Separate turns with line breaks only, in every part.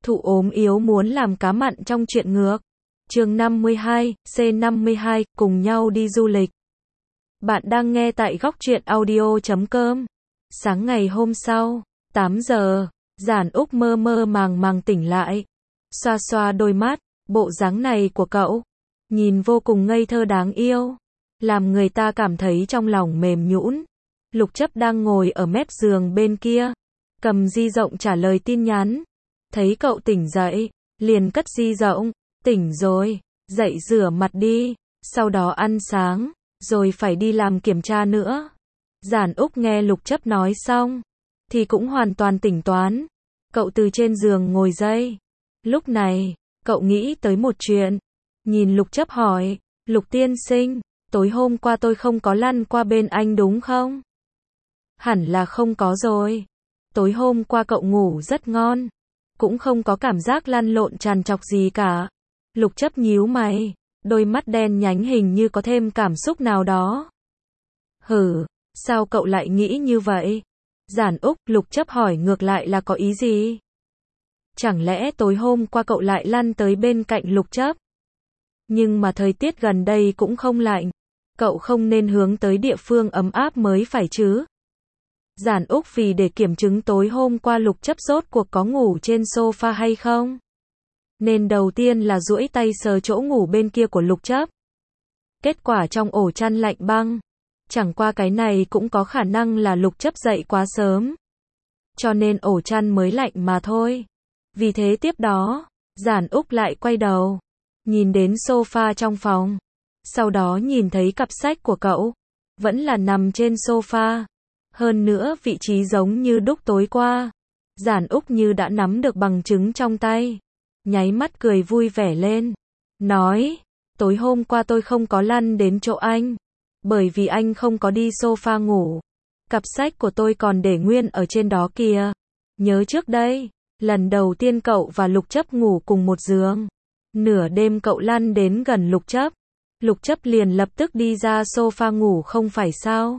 Thụ ốm yếu muốn làm cá mặn trong chuyện ngược. Chương 52, C52, cùng nhau đi du lịch. Bạn đang nghe tại góc truyện audio.com. Sáng ngày hôm sau, 8 giờ, Giản Úc mơ mơ màng màng tỉnh lại. Xoa xoa đôi mắt, bộ dáng này của cậu, nhìn vô cùng ngây thơ đáng yêu, làm người ta cảm thấy trong lòng mềm nhũn. Lục Chấp đang ngồi ở mép giường bên kia, cầm di động trả lời tin nhắn. Thấy cậu tỉnh dậy, liền cất di động, tỉnh rồi, dậy rửa mặt đi, sau đó ăn sáng, rồi phải đi làm kiểm tra nữa. Giản Úc nghe Lục Chấp nói xong, thì cũng hoàn toàn tỉnh toán. Cậu từ trên giường ngồi dậy. Lúc này, cậu nghĩ tới một chuyện. Nhìn Lục Chấp hỏi, Lục tiên sinh, tối hôm qua tôi không có lăn qua bên anh đúng không? Hẳn là không có rồi. Tối hôm qua cậu ngủ rất ngon, cũng không có cảm giác lăn lộn trằn trọc gì cả. Lục Chấp nhíu mày, đôi mắt đen nhánh hình như có thêm cảm xúc nào đó. Sao cậu lại nghĩ như vậy? Giản Úc, Lục Chấp hỏi ngược lại là có ý gì? Chẳng lẽ tối hôm qua cậu lại lăn tới bên cạnh Lục Chấp? Nhưng mà thời tiết gần đây cũng không lạnh, cậu không nên hướng tới địa phương ấm áp mới phải chứ? Giản Úc vì để kiểm chứng tối hôm qua Lục Chấp rốt cuộc có ngủ trên sofa hay không, nên đầu tiên là duỗi tay sờ chỗ ngủ bên kia của Lục Chấp. Kết quả trong ổ chăn lạnh băng. Chẳng qua cái này cũng có khả năng là Lục Chấp dậy quá sớm, cho nên ổ chăn mới lạnh mà thôi. Vì thế tiếp đó, Giản Úc lại quay đầu, nhìn đến sofa trong phòng. Sau đó nhìn thấy cặp sách của cậu, vẫn là nằm trên sofa. Hơn nữa vị trí giống như đúc tối qua. Giản Úc như đã nắm được bằng chứng trong tay. Nháy mắt cười vui vẻ lên. Nói, tối hôm qua tôi không có lăn đến chỗ anh, bởi vì anh không có đi sofa ngủ. Cặp sách của tôi còn để nguyên ở trên đó kìa. Nhớ trước đây, lần đầu tiên cậu và Lục Chấp ngủ cùng một giường. Nửa đêm cậu lăn đến gần Lục Chấp. Lục Chấp liền lập tức đi ra sofa ngủ không phải sao?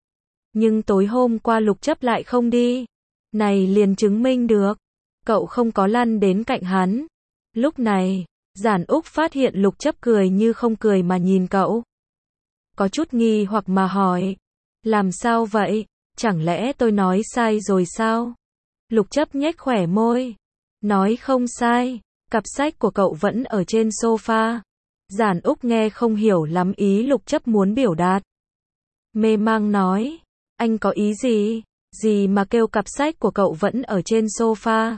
Nhưng tối hôm qua Lục Chấp lại không đi. Này liền chứng minh được, cậu không có lăn đến cạnh hắn. Lúc này, Giản Úc phát hiện Lục Chấp cười như không cười mà nhìn cậu. Có chút nghi hoặc mà hỏi, làm sao vậy, chẳng lẽ tôi nói sai rồi sao? Lục Chấp nhếch khóe môi, nói không sai, cặp sách của cậu vẫn ở trên sofa. Giản Úc nghe không hiểu lắm ý Lục Chấp muốn biểu đạt. Mê mang nói, anh có ý gì? Gì mà kêu cặp sách của cậu vẫn ở trên sofa?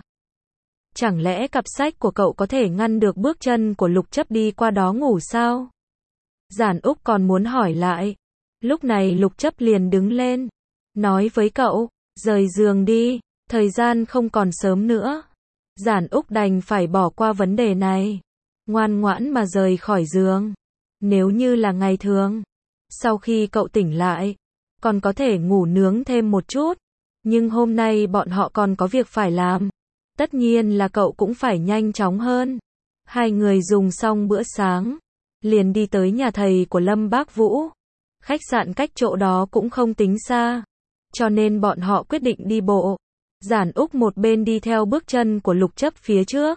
Chẳng lẽ cặp sách của cậu có thể ngăn được bước chân của Lục Chấp đi qua đó ngủ sao? Giản Úc còn muốn hỏi lại. Lúc này Lục Chấp liền đứng lên, nói với cậu, rời giường đi, thời gian không còn sớm nữa. Giản Úc đành phải bỏ qua vấn đề này, ngoan ngoãn mà rời khỏi giường. Nếu như là ngày thường, sau khi cậu tỉnh lại, còn có thể ngủ nướng thêm một chút. Nhưng hôm nay bọn họ còn có việc phải làm. Tất nhiên là cậu cũng phải nhanh chóng hơn. Hai người dùng xong bữa sáng, liền đi tới nhà thầy của Lâm Bác Vũ. Khách sạn cách chỗ đó cũng không tính xa, cho nên bọn họ quyết định đi bộ. Giản Úc một bên đi theo bước chân của Lục Chấp phía trước,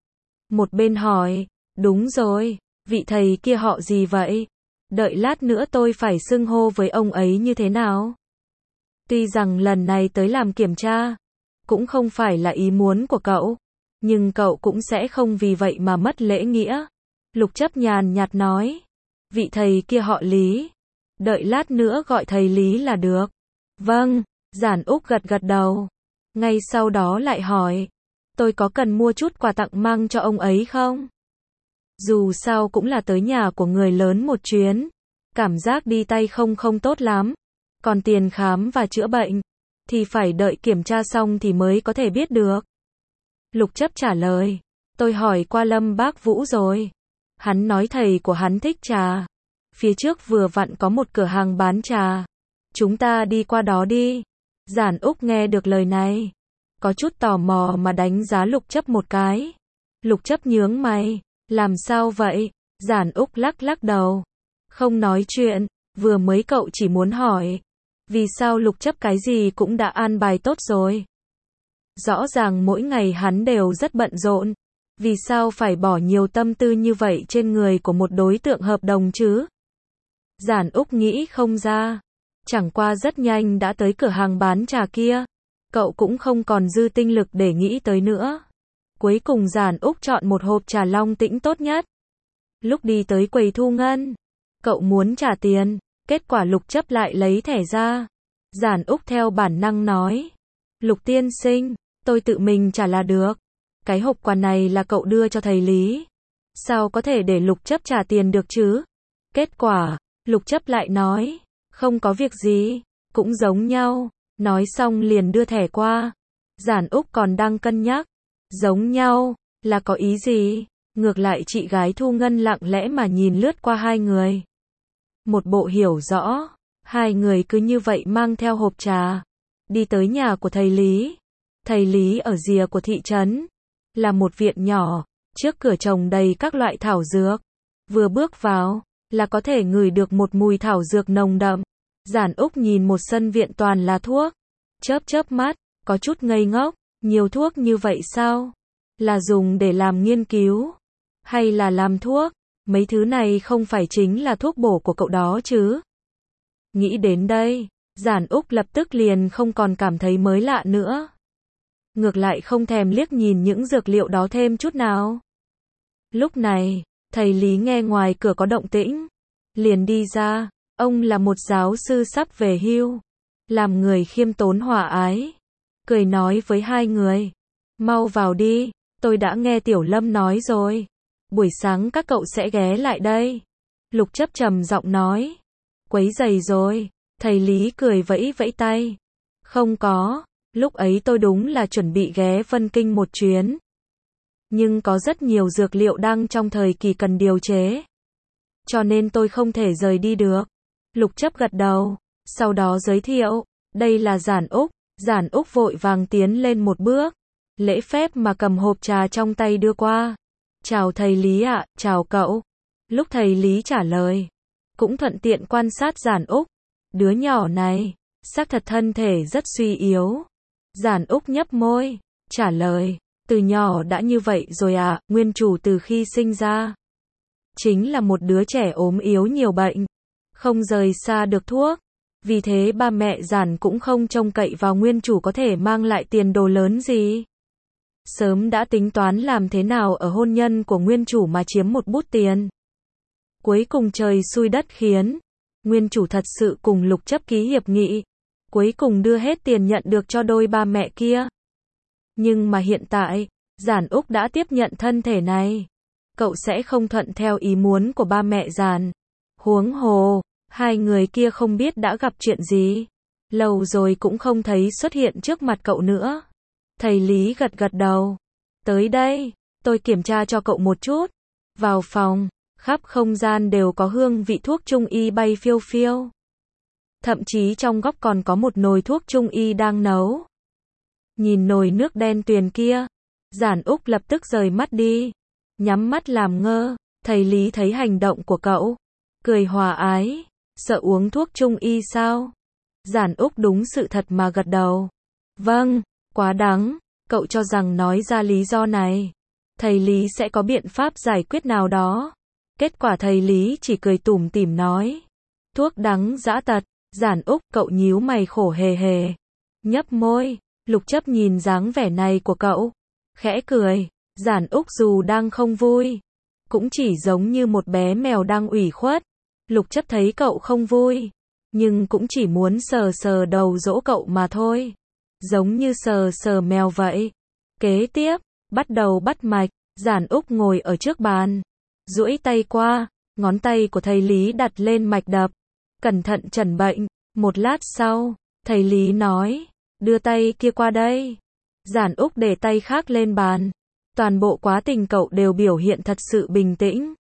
một bên hỏi, đúng rồi, vị thầy kia họ gì vậy? Đợi lát nữa tôi phải xưng hô với ông ấy như thế nào? Tuy rằng lần này tới làm kiểm tra, cũng không phải là ý muốn của cậu, nhưng cậu cũng sẽ không vì vậy mà mất lễ nghĩa. Lục Chấp nhàn nhạt nói, vị thầy kia họ Lý, đợi lát nữa gọi thầy Lý là được. Vâng, Giản Úc gật gật đầu. Ngay sau đó lại hỏi, tôi có cần mua chút quà tặng mang cho ông ấy không? Dù sao cũng là tới nhà của người lớn một chuyến, cảm giác đi tay không tốt lắm. Còn tiền khám và chữa bệnh, thì phải đợi kiểm tra xong thì mới có thể biết được. Lục Chấp trả lời, tôi hỏi qua Lâm Bác Vũ rồi. Hắn nói thầy của hắn thích trà. Phía trước vừa vặn có một cửa hàng bán trà. Chúng ta đi qua đó đi. Giản Úc nghe được lời này, có chút tò mò mà đánh giá Lục Chấp một cái. Lục Chấp nhướng mày, làm sao vậy? Giản Úc lắc đầu, không nói chuyện, vừa mới cậu chỉ muốn hỏi, vì sao Lục Chấp cái gì cũng đã an bài tốt rồi. Rõ ràng mỗi ngày hắn đều rất bận rộn. Vì sao phải bỏ nhiều tâm tư như vậy trên người của một đối tượng hợp đồng chứ? Giản Úc nghĩ không ra. Chẳng qua rất nhanh đã tới cửa hàng bán trà kia. Cậu cũng không còn dư tinh lực để nghĩ tới nữa. Cuối cùng Giản Úc chọn một hộp trà Long Tĩnh tốt nhất. Lúc đi tới quầy thu ngân, cậu muốn trả tiền, kết quả Lục Chấp lại lấy thẻ ra. Giản Úc theo bản năng nói, Lục tiên sinh, tôi tự mình trả là được. Cái hộp quà này là cậu đưa cho thầy Lý. Sao có thể để Lục Chấp trả tiền được chứ? Kết quả, Lục Chấp lại nói, không có việc gì, cũng giống nhau. Nói xong liền đưa thẻ qua. Giản Úc còn đang cân nhắc, giống nhau, là có ý gì? Ngược lại chị gái thu ngân lặng lẽ mà nhìn lướt qua hai người. Một bộ hiểu rõ, hai người cứ như vậy mang theo hộp trà, đi tới nhà của thầy Lý. Thầy Lý ở rìa của thị trấn, là một viện nhỏ, trước cửa trồng đầy các loại thảo dược. Vừa bước vào, là có thể ngửi được một mùi thảo dược nồng đậm. Giản Úc nhìn một sân viện toàn là thuốc, chớp mắt, có chút ngây ngốc, nhiều thuốc như vậy sao? Là dùng để làm nghiên cứu, hay là làm thuốc? Mấy thứ này không phải chính là thuốc bổ của cậu đó chứ? Nghĩ đến đây, Giản Úc lập tức liền không còn cảm thấy mới lạ nữa. Ngược lại không thèm liếc nhìn những dược liệu đó thêm chút nào. Lúc này, thầy Lý nghe ngoài cửa có động tĩnh, liền đi ra. Ông là một giáo sư sắp về hưu, làm người khiêm tốn hòa ái, cười nói với hai người, mau vào đi, tôi đã nghe Tiểu Lâm nói rồi, buổi sáng các cậu sẽ ghé lại đây. Lục Chấp trầm giọng nói, quấy rầy rồi. Thầy Lý cười vẫy vẫy tay, không có, lúc ấy tôi đúng là chuẩn bị ghé Vân Kinh một chuyến, nhưng có rất nhiều dược liệu đang trong thời kỳ cần điều chế, cho nên tôi không thể rời đi được. Lục Chấp gật đầu, sau đó giới thiệu, đây là Giản Úc. Giản Úc vội vàng tiến lên một bước, lễ phép mà cầm hộp trà trong tay đưa qua. Chào thầy Lý ạ, chào cậu. Lúc thầy Lý trả lời, cũng thuận tiện quan sát Giản Úc. Đứa nhỏ này, xác thật thân thể rất suy yếu. Giản Úc nhấp môi, trả lời, từ nhỏ đã như vậy rồi ạ, nguyên chủ từ khi sinh ra. Chính là một đứa trẻ ốm yếu nhiều bệnh, không rời xa được thuốc. Vì thế ba mẹ Giản cũng không trông cậy vào nguyên chủ có thể mang lại tiền đồ lớn gì. Sớm đã tính toán làm thế nào ở hôn nhân của nguyên chủ mà chiếm một bút tiền. Cuối cùng trời xui đất khiến, nguyên chủ thật sự cùng Lục Chấp ký hiệp nghị, cuối cùng đưa hết tiền nhận được cho đôi ba mẹ kia. Nhưng mà hiện tại, Giản Úc đã tiếp nhận thân thể này, cậu sẽ không thuận theo ý muốn của ba mẹ Giản. Huống hồ, hai người kia không biết đã gặp chuyện gì, lâu rồi cũng không thấy xuất hiện trước mặt cậu nữa. Thầy Lý gật gật đầu, tới đây, tôi kiểm tra cho cậu một chút. Vào phòng, khắp không gian đều có hương vị thuốc trung y bay phiêu phiêu. Thậm chí trong góc còn có một nồi thuốc trung y đang nấu. Nhìn nồi nước đen tuyền kia, Giản Úc lập tức rời mắt đi, nhắm mắt làm ngơ. Thầy Lý thấy hành động của cậu, cười hòa ái, sợ uống thuốc trung y sao? Giản Úc đúng sự thật mà gật đầu. Vâng, quá đáng, cậu cho rằng nói ra lý do này, thầy Lý sẽ có biện pháp giải quyết nào đó. Kết quả thầy Lý chỉ cười tủm tỉm nói, thuốc đắng dã tật. Giản Úc, cậu nhíu mày khổ hề hề, nhấp môi. Lục Chấp nhìn dáng vẻ này của cậu, khẽ cười. Giản Úc dù đang không vui, cũng chỉ giống như một bé mèo đang ủy khuất. Lục Chấp thấy cậu không vui, nhưng cũng chỉ muốn sờ sờ đầu dỗ cậu mà thôi, giống như sờ sờ mèo vậy. Kế tiếp, bắt đầu bắt mạch. Giản Úc ngồi ở trước bàn, duỗi tay qua, ngón tay của thầy Lý đặt lên mạch đập, cẩn thận chẩn bệnh. Một lát sau, thầy Lý nói, đưa tay kia qua đây. Giản Úc để tay khác lên bàn. Toàn bộ quá trình cậu đều biểu hiện thật sự bình tĩnh.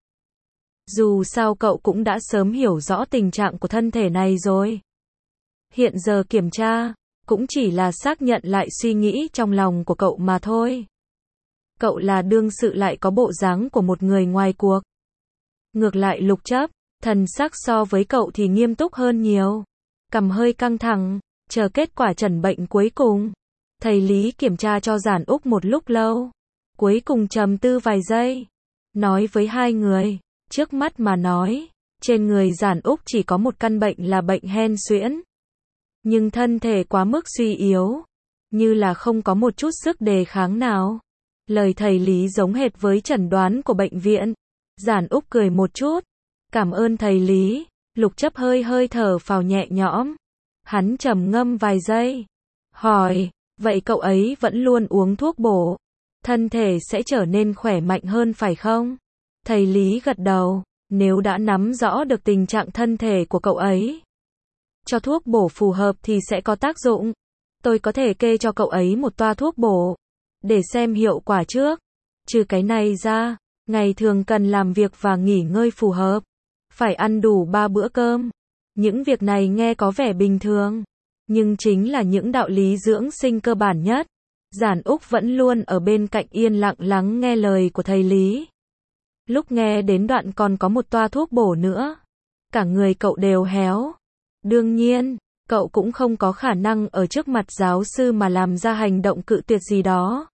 Dù sao cậu cũng đã sớm hiểu rõ tình trạng của thân thể này rồi. Hiện giờ kiểm tra, cũng chỉ là xác nhận lại suy nghĩ trong lòng của cậu mà thôi. Cậu là đương sự lại có bộ dáng của một người ngoài cuộc. Ngược lại Lục Chấp, thần sắc so với cậu thì nghiêm túc hơn nhiều. Cằm hơi căng thẳng, chờ kết quả chẩn bệnh cuối cùng. Thầy Lý kiểm tra cho Giản Úc một lúc lâu. Cuối cùng trầm tư vài giây. Nói với hai người. Trước mắt mà nói. Trên người Giản Úc chỉ có một căn bệnh là bệnh hen suyễn. Nhưng thân thể quá mức suy yếu. Như là không có một chút sức đề kháng nào. Lời thầy Lý giống hệt với chẩn đoán của bệnh viện. Giản Úc cười một chút. Cảm ơn thầy Lý. Lục Chấp hơi thở phào nhẹ nhõm. Hắn trầm ngâm vài giây. Hỏi, vậy cậu ấy vẫn luôn uống thuốc bổ. Thân thể sẽ trở nên khỏe mạnh hơn phải không? Thầy Lý gật đầu. Nếu đã nắm rõ được tình trạng thân thể của cậu ấy, cho thuốc bổ phù hợp thì sẽ có tác dụng. Tôi có thể kê cho cậu ấy một toa thuốc bổ. Để xem hiệu quả trước. Trừ cái này ra, ngày thường cần làm việc và nghỉ ngơi phù hợp. Phải ăn đủ 3 bữa cơm. Những việc này nghe có vẻ bình thường. Nhưng chính là những đạo lý dưỡng sinh cơ bản nhất. Giản Úc vẫn luôn ở bên cạnh yên lặng lắng nghe lời của thầy Lý. Lúc nghe đến đoạn còn có một toa thuốc bổ nữa. Cả người cậu đều héo. Đương nhiên, cậu cũng không có khả năng ở trước mặt giáo sư mà làm ra hành động cự tuyệt gì đó.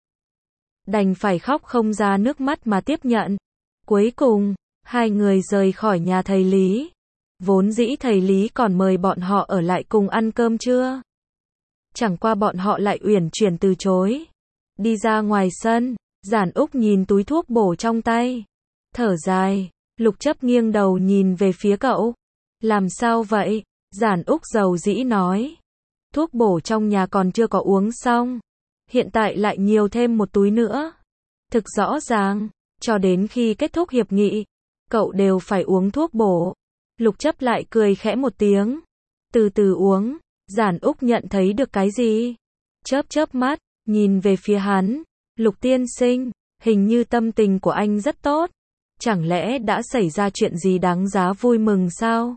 Đành phải khóc không ra nước mắt mà tiếp nhận. Cuối cùng, hai người rời khỏi nhà thầy Lý. Vốn dĩ thầy Lý còn mời bọn họ ở lại cùng ăn cơm trưa. Chẳng qua bọn họ lại uyển chuyển từ chối. Đi ra ngoài sân, Giản Úc nhìn túi thuốc bổ trong tay. Thở dài, Lục Chấp nghiêng đầu nhìn về phía cậu. Làm sao vậy? Giản Úc dầu dĩ nói. Thuốc bổ trong nhà còn chưa có uống xong. Hiện tại lại nhiều thêm một túi nữa. Thực rõ ràng, cho đến khi kết thúc hiệp nghị, cậu đều phải uống thuốc bổ. Lục Chấp lại cười khẽ một tiếng. Từ từ uống. Giản Úc nhận thấy được cái gì? Chớp mắt, nhìn về phía hắn. Lục tiên sinh, hình như tâm tình của anh rất tốt. Chẳng lẽ đã xảy ra chuyện gì đáng giá vui mừng sao?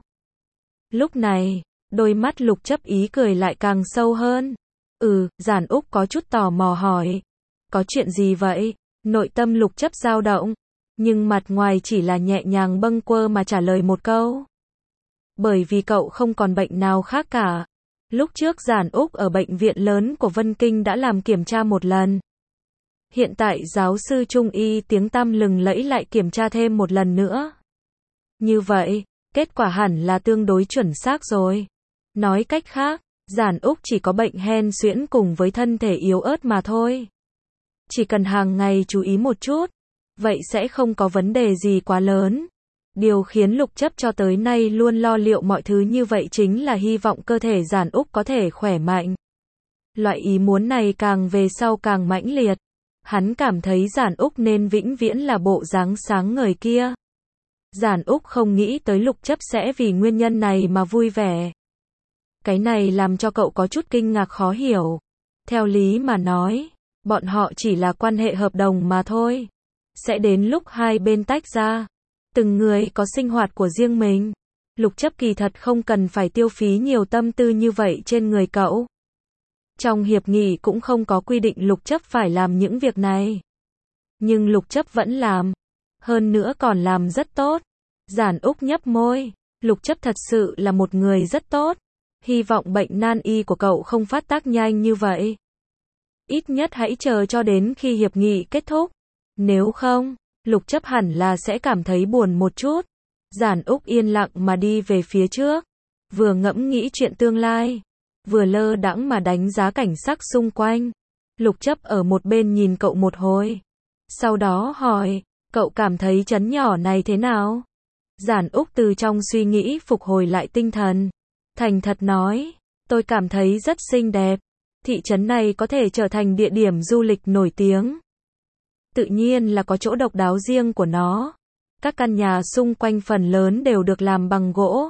Lúc này, đôi mắt Lục Chấp ý cười lại càng sâu hơn. Giản Úc có chút tò mò hỏi. Có chuyện gì vậy? Nội tâm Lục Chấp dao động. Nhưng mặt ngoài chỉ là nhẹ nhàng bâng quơ mà trả lời một câu. Bởi vì cậu không còn bệnh nào khác cả. Lúc trước Giản Úc ở bệnh viện lớn của Vân Kinh đã làm kiểm tra một lần. Hiện tại giáo sư Trung y tiếng tăm lừng lẫy lại kiểm tra thêm một lần nữa. Như vậy, kết quả hẳn là tương đối chuẩn xác rồi. Nói cách khác, Giản Úc chỉ có bệnh hen suyễn cùng với thân thể yếu ớt mà thôi. Chỉ cần hàng ngày chú ý một chút, vậy sẽ không có vấn đề gì quá lớn. Điều khiến Lục Chấp cho tới nay luôn lo liệu mọi thứ như vậy chính là hy vọng cơ thể Giản Úc có thể khỏe mạnh. Loại ý muốn này càng về sau càng mãnh liệt. Hắn cảm thấy Giản Úc nên vĩnh viễn là bộ dáng sáng ngời kia. Giản Úc không nghĩ tới Lục Chấp sẽ vì nguyên nhân này mà vui vẻ. Cái này làm cho cậu có chút kinh ngạc khó hiểu. Theo lý mà nói, bọn họ chỉ là quan hệ hợp đồng mà thôi. Sẽ đến lúc hai bên tách ra. Từng người có sinh hoạt của riêng mình. Lục Chấp kỳ thật không cần phải tiêu phí nhiều tâm tư như vậy trên người cậu. Trong hiệp nghị cũng không có quy định Lục Chấp phải làm những việc này. Nhưng Lục Chấp vẫn làm. Hơn nữa còn làm rất tốt. Giản Úc nhấp môi. Lục Chấp thật sự là một người rất tốt. Hy vọng bệnh nan y của cậu không phát tác nhanh như vậy. Ít nhất hãy chờ cho đến khi hiệp nghị kết thúc. Nếu không, Lục Chấp hẳn là sẽ cảm thấy buồn một chút. Giản Úc yên lặng mà đi về phía trước. Vừa ngẫm nghĩ chuyện tương lai. Vừa lơ đãng mà đánh giá cảnh sắc xung quanh. Lục Chấp ở một bên nhìn cậu một hồi. Sau đó hỏi, cậu cảm thấy trấn nhỏ này thế nào? Giản Úc từ trong suy nghĩ phục hồi lại tinh thần. Thành thật nói, tôi cảm thấy rất xinh đẹp. Thị trấn này có thể trở thành địa điểm du lịch nổi tiếng. Tự nhiên là có chỗ độc đáo riêng của nó. Các căn nhà xung quanh phần lớn đều được làm bằng gỗ.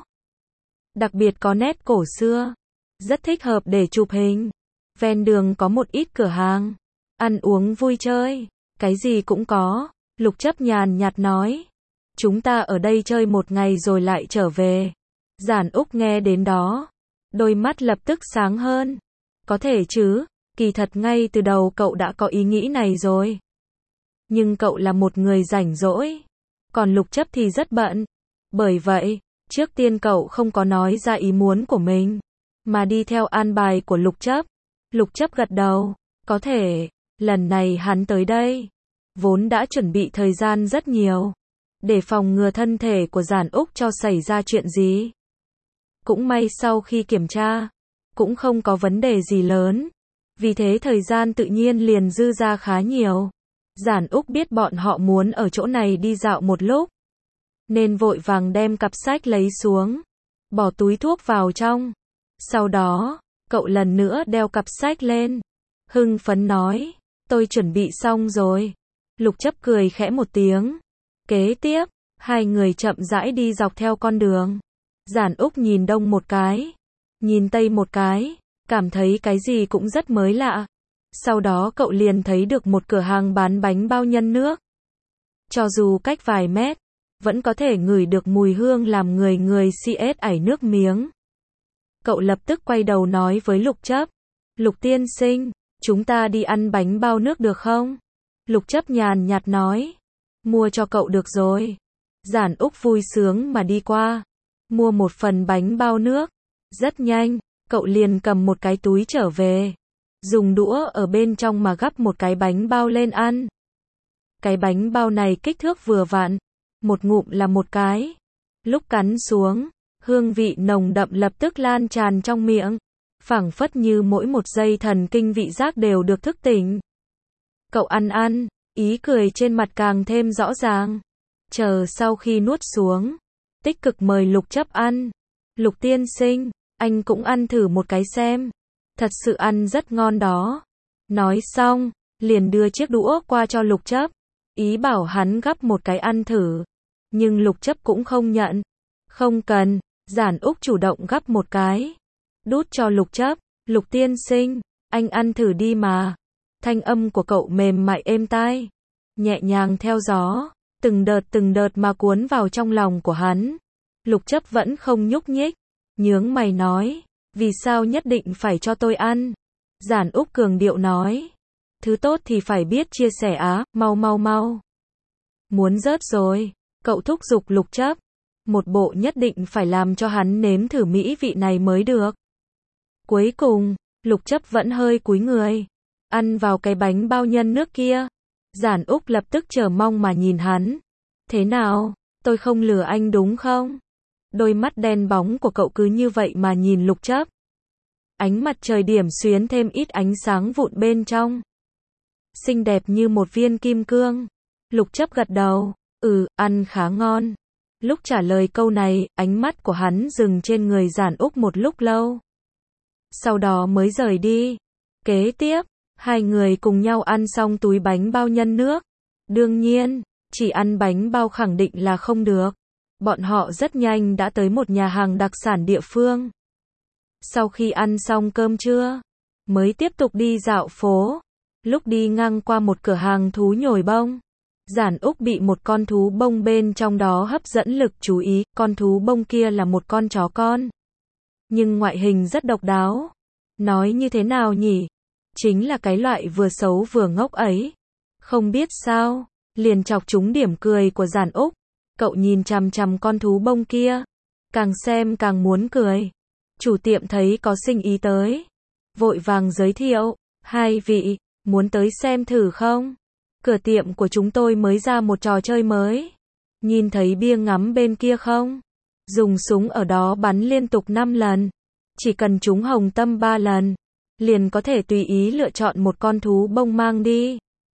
Đặc biệt có nét cổ xưa. Rất thích hợp để chụp hình. Ven đường có một ít cửa hàng. Ăn uống vui chơi. Cái gì cũng có. Lục Chấp nhàn nhạt nói. Chúng ta ở đây chơi một ngày rồi lại trở về. Giản Úc nghe đến đó. Đôi mắt lập tức sáng hơn. Có thể chứ. Kỳ thật ngay từ đầu cậu đã có ý nghĩ này rồi. Nhưng cậu là một người rảnh rỗi. Còn Lục Chấp thì rất bận. Bởi vậy, trước tiên cậu không có nói ra ý muốn của mình. Mà đi theo an bài của Lục Chấp. Lục Chấp gật đầu. Có thể, lần này hắn tới đây, vốn đã chuẩn bị thời gian rất nhiều, để phòng ngừa thân thể của Giản Úc cho xảy ra chuyện gì. Cũng may sau khi kiểm tra, cũng không có vấn đề gì lớn, vì thế thời gian tự nhiên liền dư ra khá nhiều. Giản Úc biết bọn họ muốn ở chỗ này đi dạo một lúc, nên vội vàng đem cặp sách lấy xuống, bỏ túi thuốc vào trong. Sau đó, cậu lần nữa đeo cặp sách lên, hưng phấn nói, tôi chuẩn bị xong rồi. Lục Chấp cười khẽ một tiếng. Kế tiếp, hai người chậm rãi đi dọc theo con đường. Giản Úc nhìn đông một cái, nhìn tây một cái, cảm thấy cái gì cũng rất mới lạ. Sau đó cậu liền thấy được một cửa hàng bán bánh bao nhân nước. Cho dù cách vài mét, vẫn có thể ngửi được mùi hương làm người CS ảy nước miếng. Cậu lập tức quay đầu nói với Lục Chấp, Lục tiên sinh, chúng ta đi ăn bánh bao nước được không? Lục Chấp nhàn nhạt nói, mua cho cậu được rồi. Giản Úc vui sướng mà đi qua, mua một phần bánh bao nước. Rất nhanh, cậu liền cầm một cái túi trở về, dùng đũa ở bên trong mà gắp một cái bánh bao lên ăn. Cái bánh bao này kích thước vừa vặn, một ngụm là một cái. Lúc cắn xuống, hương vị nồng đậm lập tức lan tràn trong miệng, phảng phất như mỗi một giây thần kinh vị giác đều được thức tỉnh. Cậu ăn, ý cười trên mặt càng thêm rõ ràng. Chờ sau khi nuốt xuống, tích cực mời Lục Chấp ăn. Lục tiên sinh, anh cũng ăn thử một cái xem. Thật sự ăn rất ngon đó. Nói xong, liền đưa chiếc đũa qua cho Lục Chấp, ý bảo hắn gắp một cái ăn thử. Nhưng Lục Chấp cũng không nhận. Không cần, Giản Úc chủ động gắp một cái, đút cho Lục Chấp. Lục tiên sinh, anh ăn thử đi mà. Thanh âm của cậu mềm mại êm tai, nhẹ nhàng theo gió, từng đợt mà cuốn vào trong lòng của hắn. Lục Chấp vẫn không nhúc nhích, nhướng mày nói, vì sao nhất định phải cho tôi ăn? Giản Úc cường điệu nói, thứ tốt thì phải biết chia sẻ á, mau. Muốn rớt rồi, cậu thúc giục Lục Chấp, một bộ nhất định phải làm cho hắn nếm thử mỹ vị này mới được. Cuối cùng, Lục Chấp vẫn hơi cúi người, ăn vào cái bánh bao nhân nước kia. Giản Úc lập tức chờ mong mà nhìn hắn. Thế nào, tôi không lừa anh đúng không? Đôi mắt đen bóng của cậu cứ như vậy mà nhìn Lục Chấp. Ánh mặt trời điểm xuyến thêm ít ánh sáng vụn bên trong. Xinh đẹp như một viên kim cương. Lục Chấp gật đầu, ăn khá ngon. Lúc trả lời câu này, ánh mắt của hắn dừng trên người Giản Úc một lúc lâu. Sau đó mới rời đi. Kế tiếp, hai người cùng nhau ăn xong túi bánh bao nhân nước. Đương nhiên, chỉ ăn bánh bao khẳng định là không được. Bọn họ rất nhanh đã tới một nhà hàng đặc sản địa phương. Sau khi ăn xong cơm trưa, mới tiếp tục đi dạo phố. Lúc đi ngang qua một cửa hàng thú nhồi bông, Giản Úc bị một con thú bông bên trong đó hấp dẫn lực chú ý. Con thú bông kia là một con chó con, nhưng ngoại hình rất độc đáo. Nói như thế nào nhỉ? Chính là cái loại vừa xấu vừa ngốc ấy. Không biết sao, liền chọc trúng điểm cười của Giản Úc. Cậu nhìn chằm chằm con thú bông kia, càng xem càng muốn cười. Chủ tiệm thấy có sinh ý tới, vội vàng giới thiệu, hai vị, muốn tới xem thử không? Cửa tiệm của chúng tôi mới ra một trò chơi mới. Nhìn thấy bia ngắm bên kia không? Dùng súng ở đó bắn liên tục 5 lần. Chỉ cần trúng hồng tâm 3 lần, liền có thể tùy ý lựa chọn một con thú bông mang đi.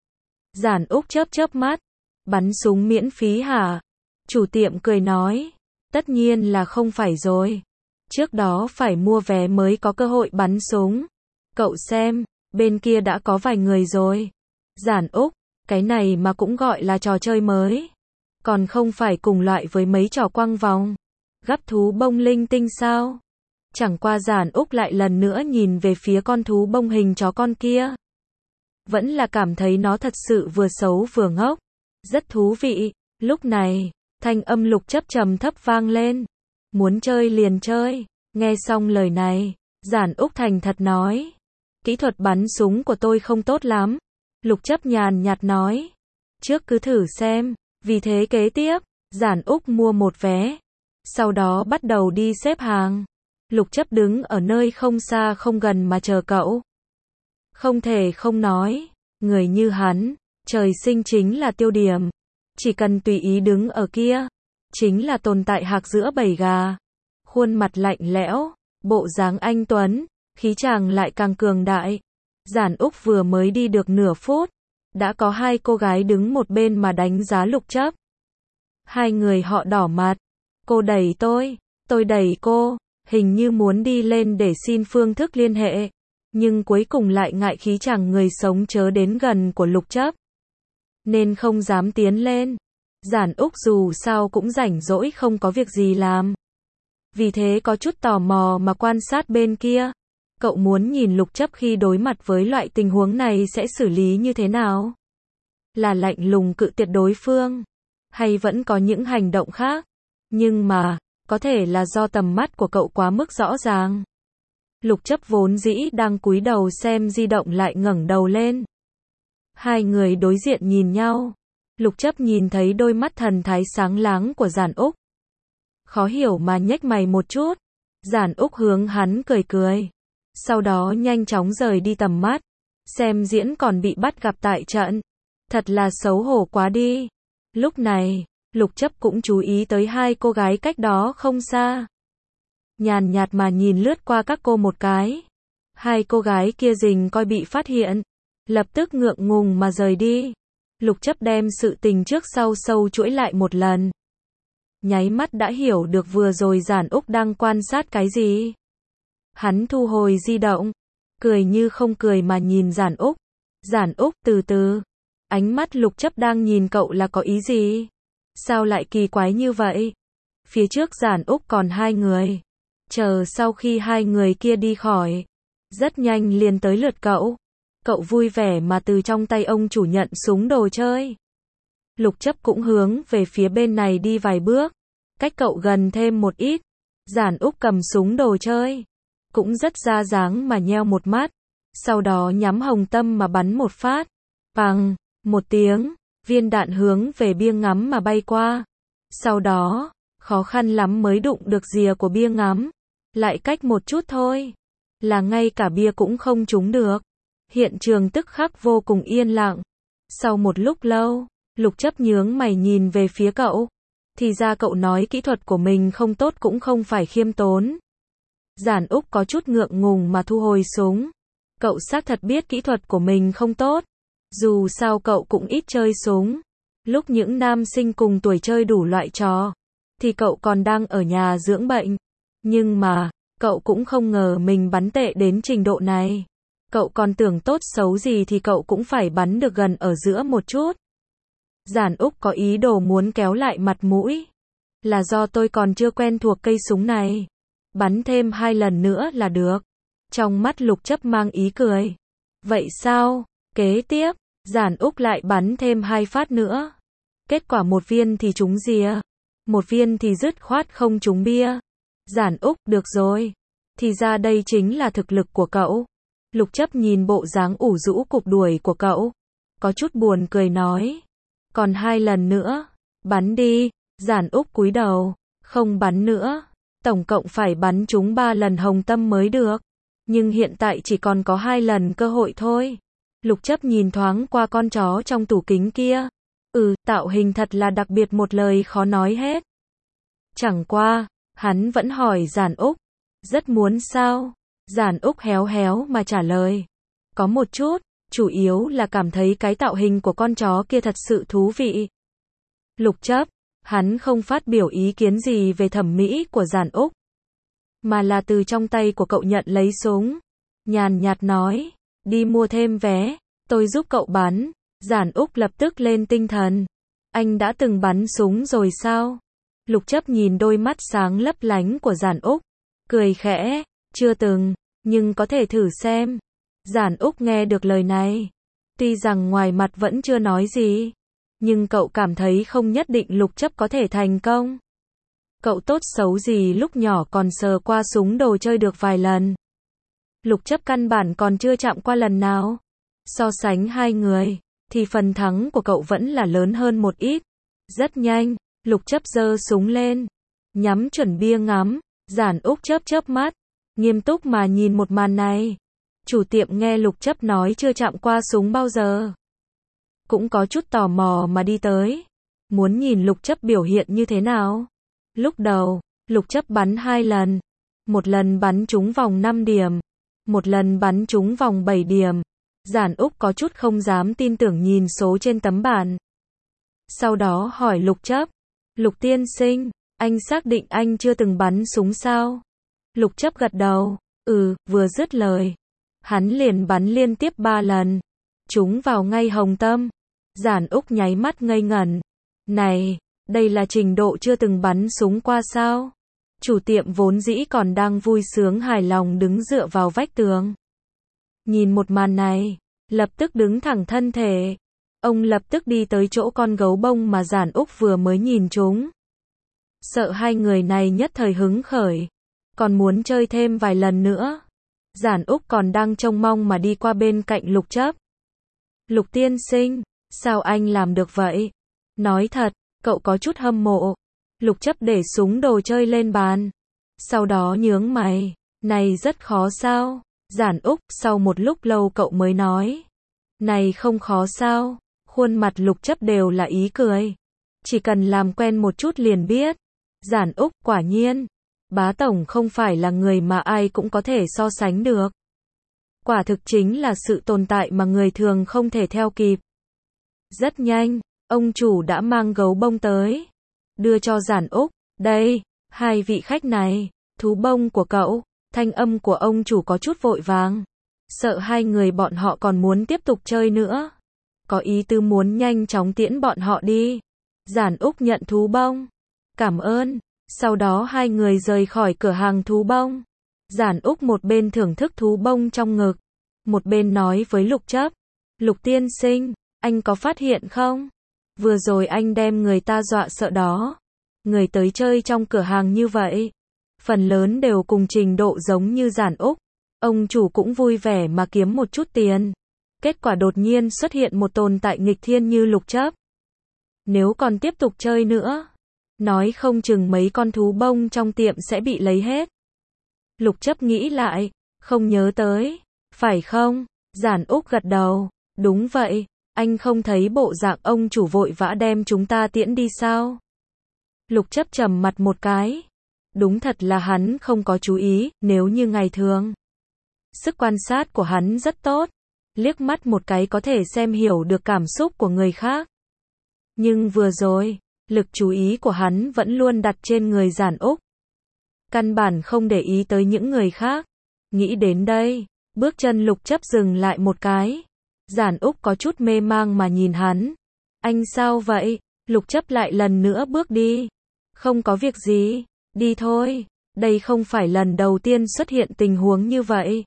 Giản Úc chớp mắt, bắn súng miễn phí hả? Chủ tiệm cười nói, tất nhiên là không phải rồi. Trước đó phải mua vé mới có cơ hội bắn súng. Cậu xem, bên kia đã có vài người rồi. Giản Úc, cái này mà cũng gọi là trò chơi mới. Còn không phải cùng loại với mấy trò quăng vòng, gắp thú bông linh tinh sao? Chẳng qua Giản Úc lại lần nữa nhìn về phía con thú bông hình chó con kia. Vẫn là cảm thấy nó thật sự vừa xấu vừa ngốc. Rất thú vị. Lúc này, thanh âm Lục Chấp trầm thấp vang lên. Muốn chơi liền chơi. Nghe xong lời này, Giản Úc thành thật nói, kỹ thuật bắn súng của tôi không tốt lắm. Lục Chấp nhàn nhạt nói, trước cứ thử xem. Vì thế kế tiếp, Giản Úc mua một vé, sau đó bắt đầu đi xếp hàng. Lục Chấp đứng ở nơi không xa không gần mà chờ cậu. Không thể không nói, người như hắn, trời sinh chính là tiêu điểm. Chỉ cần tùy ý đứng ở kia, chính là tồn tại hạc giữa bầy gà. Khuôn mặt lạnh lẽo, bộ dáng anh tuấn, khí chàng lại càng cường đại. Giản Úc vừa mới đi được nửa phút, đã có hai cô gái đứng một bên mà đánh giá Lục Chấp. Hai người họ đỏ mặt, cô đẩy tôi đẩy cô, hình như muốn đi lên để xin phương thức liên hệ, nhưng cuối cùng lại ngại khí chàng người sống chớ đến gần của Lục Chấp, nên không dám tiến lên. Giản Úc dù sao cũng rảnh rỗi không có việc gì làm, vì thế có chút tò mò mà quan sát bên kia. Cậu muốn nhìn Lục Chấp khi đối mặt với loại tình huống này sẽ xử lý như thế nào? Là lạnh lùng cự tuyệt đối phương, hay vẫn có những hành động khác? Nhưng mà, có thể là do tầm mắt của cậu quá mức rõ ràng. Lục Chấp vốn dĩ đang cúi đầu xem di động lại ngẩng đầu lên. Hai người đối diện nhìn nhau. Lục Chấp nhìn thấy đôi mắt thần thái sáng láng của Giản Úc. Khó hiểu mà nhếch mày một chút. Giản Úc hướng hắn cười cười. Sau đó nhanh chóng rời đi tầm mắt. Xem diễn còn bị bắt gặp tại trận. Thật là xấu hổ quá đi. Lúc này, Lục Chấp cũng chú ý tới hai cô gái cách đó không xa. Nhàn nhạt mà nhìn lướt qua các cô một cái. Hai cô gái kia rình coi bị phát hiện, lập tức ngượng ngùng mà rời đi. Lục Chấp đem sự tình trước sau sâu chuỗi lại một lần. Nháy mắt đã hiểu được vừa rồi Giản Úc đang quan sát cái gì. Hắn thu hồi di động, cười như không cười mà nhìn Giản Úc. Giản Úc từ từ. Ánh mắt Lục Chấp đang nhìn cậu là có ý gì? Sao lại kỳ quái như vậy? Phía trước Giản Úc còn hai người. Chờ sau khi hai người kia đi khỏi, rất nhanh liền tới lượt cậu. Cậu vui vẻ mà từ trong tay ông chủ nhận súng đồ chơi. Lục Chấp cũng hướng về phía bên này đi vài bước, cách cậu gần thêm một ít. Giản Úc cầm súng đồ chơi, cũng rất ra dáng mà nheo một mắt, sau đó nhắm hồng tâm mà bắn một phát. Bằng một tiếng, viên đạn hướng về bia ngắm mà bay qua. Sau đó, khó khăn lắm mới đụng được rìa của bia ngắm. Lại cách một chút thôi, là ngay cả bia cũng không trúng được. Hiện trường tức khắc vô cùng yên lặng. Sau một lúc lâu, Lục Chấp nhướng mày nhìn về phía cậu. Thì ra cậu nói kỹ thuật của mình không tốt cũng không phải khiêm tốn. Giản Úc có chút ngượng ngùng mà thu hồi súng. Cậu xác thật biết kỹ thuật của mình không tốt. Dù sao cậu cũng ít chơi súng. Lúc những nam sinh cùng tuổi chơi đủ loại trò, thì cậu còn đang ở nhà dưỡng bệnh. Nhưng mà, cậu cũng không ngờ mình bắn tệ đến trình độ này. Cậu còn tưởng tốt xấu gì thì cậu cũng phải bắn được gần ở giữa một chút. Giản Úc có ý đồ muốn kéo lại mặt mũi. Là do tôi còn chưa quen thuộc cây súng này. Bắn thêm 2 lần nữa là được. Trong mắt Lục Chấp mang ý cười. Vậy sao? Kế tiếp, Giản Úc lại bắn thêm 2 phát nữa. Kết quả một viên thì trúng rìa, một viên thì dứt khoát không trúng bia. Giản Úc, được rồi. Thì ra đây chính là thực lực của cậu. Lục Chấp nhìn bộ dáng ủ rũ cục đuổi của cậu, có chút buồn cười nói. Còn 2 lần nữa. Bắn đi. Giản Úc cúi đầu. Không bắn nữa. Tổng cộng phải bắn trúng 3 lần hồng tâm mới được. Nhưng hiện tại chỉ còn có 2 lần cơ hội thôi. Lục Chấp nhìn thoáng qua con chó trong tủ kính kia. Tạo hình thật là đặc biệt một lời khó nói hết. Chẳng qua, hắn vẫn hỏi Giản Úc. Rất muốn sao? Giản Úc héo héo mà trả lời. Có một chút, chủ yếu là cảm thấy cái tạo hình của con chó kia thật sự thú vị. Lục Chấp, hắn không phát biểu ý kiến gì về thẩm mỹ của Giản Úc, mà là từ trong tay của cậu nhận lấy súng. Nhàn nhạt nói, đi mua thêm vé, tôi giúp cậu bắn. Giản Úc lập tức lên tinh thần. Anh đã từng bắn súng rồi sao? Lục Chấp nhìn đôi mắt sáng lấp lánh của Giản Úc, cười khẽ, chưa từng, nhưng có thể thử xem. Giản Úc nghe được lời này, tuy rằng ngoài mặt vẫn chưa nói gì, nhưng cậu cảm thấy không nhất định Lục Chấp có thể thành công. Cậu tốt xấu gì lúc nhỏ còn sờ qua súng đồ chơi được vài lần. Lục Chấp căn bản còn chưa chạm qua lần nào. So sánh hai người, thì phần thắng của cậu vẫn là lớn hơn một ít. Rất nhanh, Lục Chấp giơ súng lên, nhắm chuẩn bia ngắm. Giản Úc chớp chớp mắt, nghiêm túc mà nhìn một màn này. Chủ tiệm nghe Lục Chấp nói chưa chạm qua súng bao giờ. Cũng có chút tò mò mà đi tới. Muốn nhìn Lục Chấp biểu hiện như thế nào. Lúc đầu, Lục Chấp bắn 2 lần. Một lần bắn trúng vòng 5 điểm. Một lần bắn trúng vòng 7 điểm. Giản Úc có chút không dám tin tưởng nhìn số trên tấm bàn. Sau đó hỏi Lục Chấp. Lục tiên sinh, anh xác định anh chưa từng bắn súng sao? Lục Chấp gật đầu. Vừa dứt lời. Hắn liền bắn liên tiếp 3 lần. Trúng vào ngay hồng tâm. Giản Úc nháy mắt ngây ngẩn. Này, đây là trình độ chưa từng bắn súng qua sao? Chủ tiệm vốn dĩ còn đang vui sướng hài lòng đứng dựa vào vách tường. Nhìn một màn này, lập tức đứng thẳng thân thể. Ông lập tức đi tới chỗ con gấu bông mà Giản Úc vừa mới nhìn trúng. Sợ hai người này nhất thời hứng khởi. Còn muốn chơi thêm vài lần nữa. Giản Úc còn đang trông mong mà đi qua bên cạnh Lục Chấp. Lục tiên sinh, sao anh làm được vậy? Nói thật, cậu có chút hâm mộ. Lục Chấp để súng đồ chơi lên bàn. Sau đó nhướng mày. Này rất khó sao? Giản Úc, sau một lúc lâu cậu mới nói. Này không khó sao? Khuôn mặt Lục Chấp đều là ý cười. Chỉ cần làm quen một chút liền biết. Giản Úc, quả nhiên. Bá tổng không phải là người mà ai cũng có thể so sánh được. Quả thực chính là sự tồn tại mà người thường không thể theo kịp. Rất nhanh, ông chủ đã mang gấu bông tới. Đưa cho Giản Úc. Đây, hai vị khách này, thú bông của cậu. Thanh âm của ông chủ có chút vội vàng. Sợ hai người bọn họ còn muốn tiếp tục chơi nữa. Có ý tư muốn nhanh chóng tiễn bọn họ đi. Giản Úc nhận thú bông. Cảm ơn. Sau đó hai người rời khỏi cửa hàng thú bông. Giản Úc một bên thưởng thức thú bông trong ngực. Một bên nói với Lục Chấp. Lục tiên sinh, anh có phát hiện không? Vừa rồi anh đem người ta dọa sợ đó. Người tới chơi trong cửa hàng như vậy. Phần lớn đều cùng trình độ giống như Giản Úc. Ông chủ cũng vui vẻ mà kiếm một chút tiền. Kết quả đột nhiên xuất hiện một tồn tại nghịch thiên như Lục Chấp. Nếu còn tiếp tục chơi nữa, nói không chừng mấy con thú bông trong tiệm sẽ bị lấy hết. Lục Chấp nghĩ lại, không nhớ tới, phải không? Giản Úc gật đầu, đúng vậy, anh không thấy bộ dạng ông chủ vội vã đem chúng ta tiễn đi sao? Lục Chấp trầm mặt một cái. Đúng thật là hắn không có chú ý, nếu như ngày thường. Sức quan sát của hắn rất tốt, liếc mắt một cái có thể xem hiểu được cảm xúc của người khác. Nhưng vừa rồi, lực chú ý của hắn vẫn luôn đặt trên người Giản Úc. Căn bản không để ý tới những người khác. Nghĩ đến đây, bước chân Lục Chấp dừng lại một cái. Giản Úc có chút mê mang mà nhìn hắn. Anh sao vậy? Lục Chấp lại lần nữa bước đi. Không có việc gì, đi thôi. Đây không phải lần đầu tiên xuất hiện tình huống như vậy.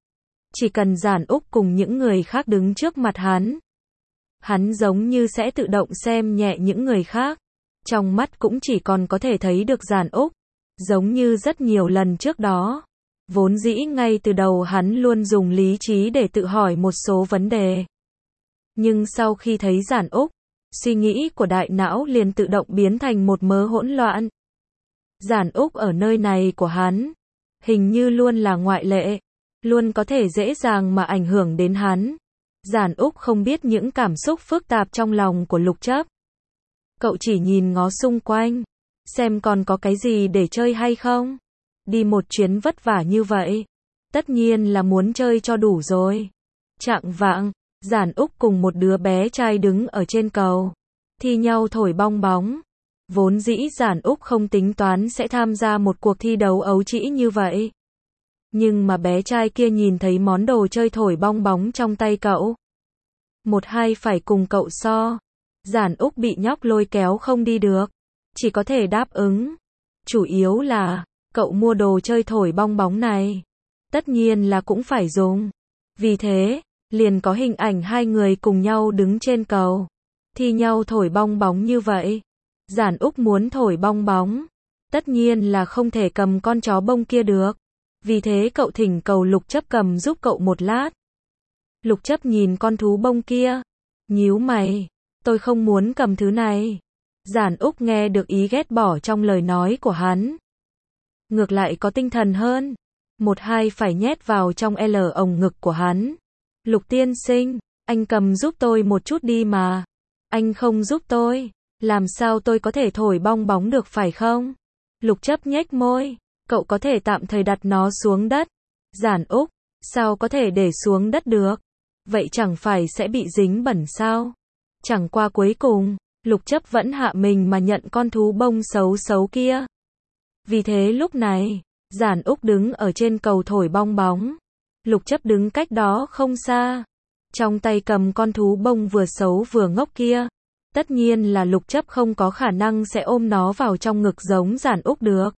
Chỉ cần Giản Úc cùng những người khác đứng trước mặt hắn giống như sẽ tự động xem nhẹ những người khác. Trong mắt cũng chỉ còn có thể thấy được Giản Úc. Giống như rất nhiều lần trước đó. Vốn dĩ ngay từ đầu hắn luôn dùng lý trí để tự hỏi một số vấn đề. Nhưng sau khi thấy Giản Úc, suy nghĩ của đại não liền tự động biến thành một mớ hỗn loạn. Giản Úc ở nơi này của hắn, hình như luôn là ngoại lệ, luôn có thể dễ dàng mà ảnh hưởng đến hắn. Giản Úc không biết những cảm xúc phức tạp trong lòng của Lục Chấp. Cậu chỉ nhìn ngó xung quanh, xem còn có cái gì để chơi hay không. Đi một chuyến vất vả như vậy, tất nhiên là muốn chơi cho đủ rồi. Chạng vạng, Giản Úc cùng một đứa bé trai đứng ở trên cầu, thi nhau thổi bong bóng. Vốn dĩ Giản Úc không tính toán sẽ tham gia một cuộc thi đấu ấu trĩ như vậy. Nhưng mà bé trai kia nhìn thấy món đồ chơi thổi bong bóng trong tay cậu. Một hai phải cùng cậu so. Giản Úc bị nhóc lôi kéo không đi được. Chỉ có thể đáp ứng. Chủ yếu là, cậu mua đồ chơi thổi bong bóng này. Tất nhiên là cũng phải dùng. Vì thế, liền có hình ảnh hai người cùng nhau đứng trên cầu. Thi nhau thổi bong bóng như vậy. Giản Úc muốn thổi bong bóng. Tất nhiên là không thể cầm con chó bông kia được. Vì thế cậu thỉnh cầu Lục Chấp cầm giúp cậu một lát. Lục Chấp nhìn con thú bông kia. Nhíu mày. Tôi không muốn cầm thứ này. Giản Úc nghe được ý ghét bỏ trong lời nói của hắn. Ngược lại có tinh thần hơn. một hai phải nhét vào trong L ồng ngực của hắn. Lục tiên sinh, anh cầm giúp tôi một chút đi mà. Anh không giúp tôi, làm sao tôi có thể thổi bong bóng được phải không? Lục chấp nhếch môi, cậu có thể tạm thời đặt nó xuống đất. Giản Úc, sao có thể để xuống đất được? Vậy chẳng phải sẽ bị dính bẩn sao? Chẳng qua cuối cùng, Lục chấp vẫn hạ mình mà nhận con thú bông xấu xấu kia. Vì thế lúc này, Giản Úc đứng ở trên cầu thổi bong bóng. Lục chấp đứng cách đó không xa. Trong tay cầm con thú bông vừa xấu vừa ngốc kia. Tất nhiên là Lục chấp không có khả năng sẽ ôm nó vào trong ngực giống Giản Úc được.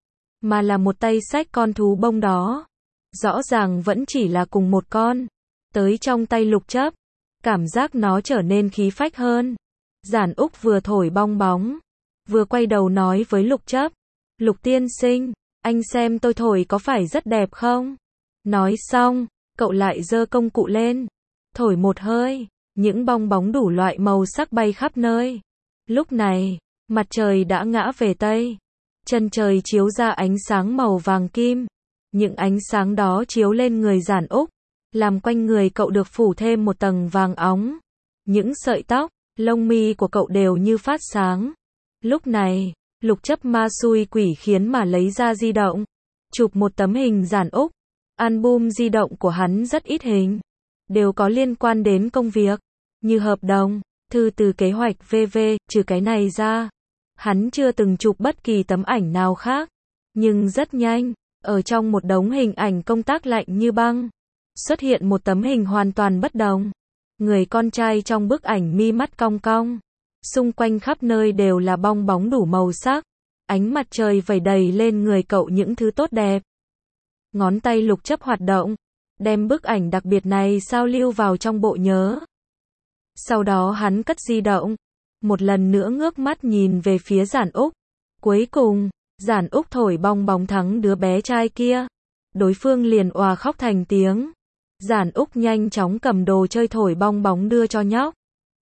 Mà là một tay xách con thú bông đó. Rõ ràng vẫn chỉ là cùng một con. Tới trong tay Lục chấp. Cảm giác nó trở nên khí phách hơn. Giản Úc vừa thổi bong bóng. Vừa quay đầu nói với Lục chấp. Lục tiên sinh, anh xem tôi thổi có phải rất đẹp không? Nói xong, cậu lại giơ công cụ lên. Thổi một hơi, những bong bóng đủ loại màu sắc bay khắp nơi. Lúc này, mặt trời đã ngã về Tây. Chân trời chiếu ra ánh sáng màu vàng kim. Những ánh sáng đó chiếu lên người Giản Úc, làm quanh người cậu được phủ thêm một tầng vàng óng. Những sợi tóc, lông mi của cậu đều như phát sáng. Lúc này, Lục chấp ma xui quỷ khiến mà lấy ra di động. Chụp một tấm hình Giản Úc. Album di động của hắn rất ít hình. Đều có liên quan đến công việc. Như hợp đồng, thư từ kế hoạch v.v. Trừ cái này ra. Hắn chưa từng chụp bất kỳ tấm ảnh nào khác. Nhưng rất nhanh, ở trong một đống hình ảnh công tác lạnh như băng, xuất hiện một tấm hình hoàn toàn bất đồng. Người con trai trong bức ảnh mi mắt cong cong. Xung quanh khắp nơi đều là bong bóng đủ màu sắc. Ánh mặt trời vẩy đầy lên người cậu những thứ tốt đẹp. Ngón tay Lục chấp hoạt động, đem bức ảnh đặc biệt này sao lưu vào trong bộ nhớ. Sau đó hắn cất di động, một lần nữa ngước mắt nhìn về phía Giản Úc. Cuối cùng, Giản Úc thổi bong bóng thắng đứa bé trai kia. Đối phương liền òa khóc thành tiếng. Giản Úc nhanh chóng cầm đồ chơi thổi bong bóng đưa cho nhóc.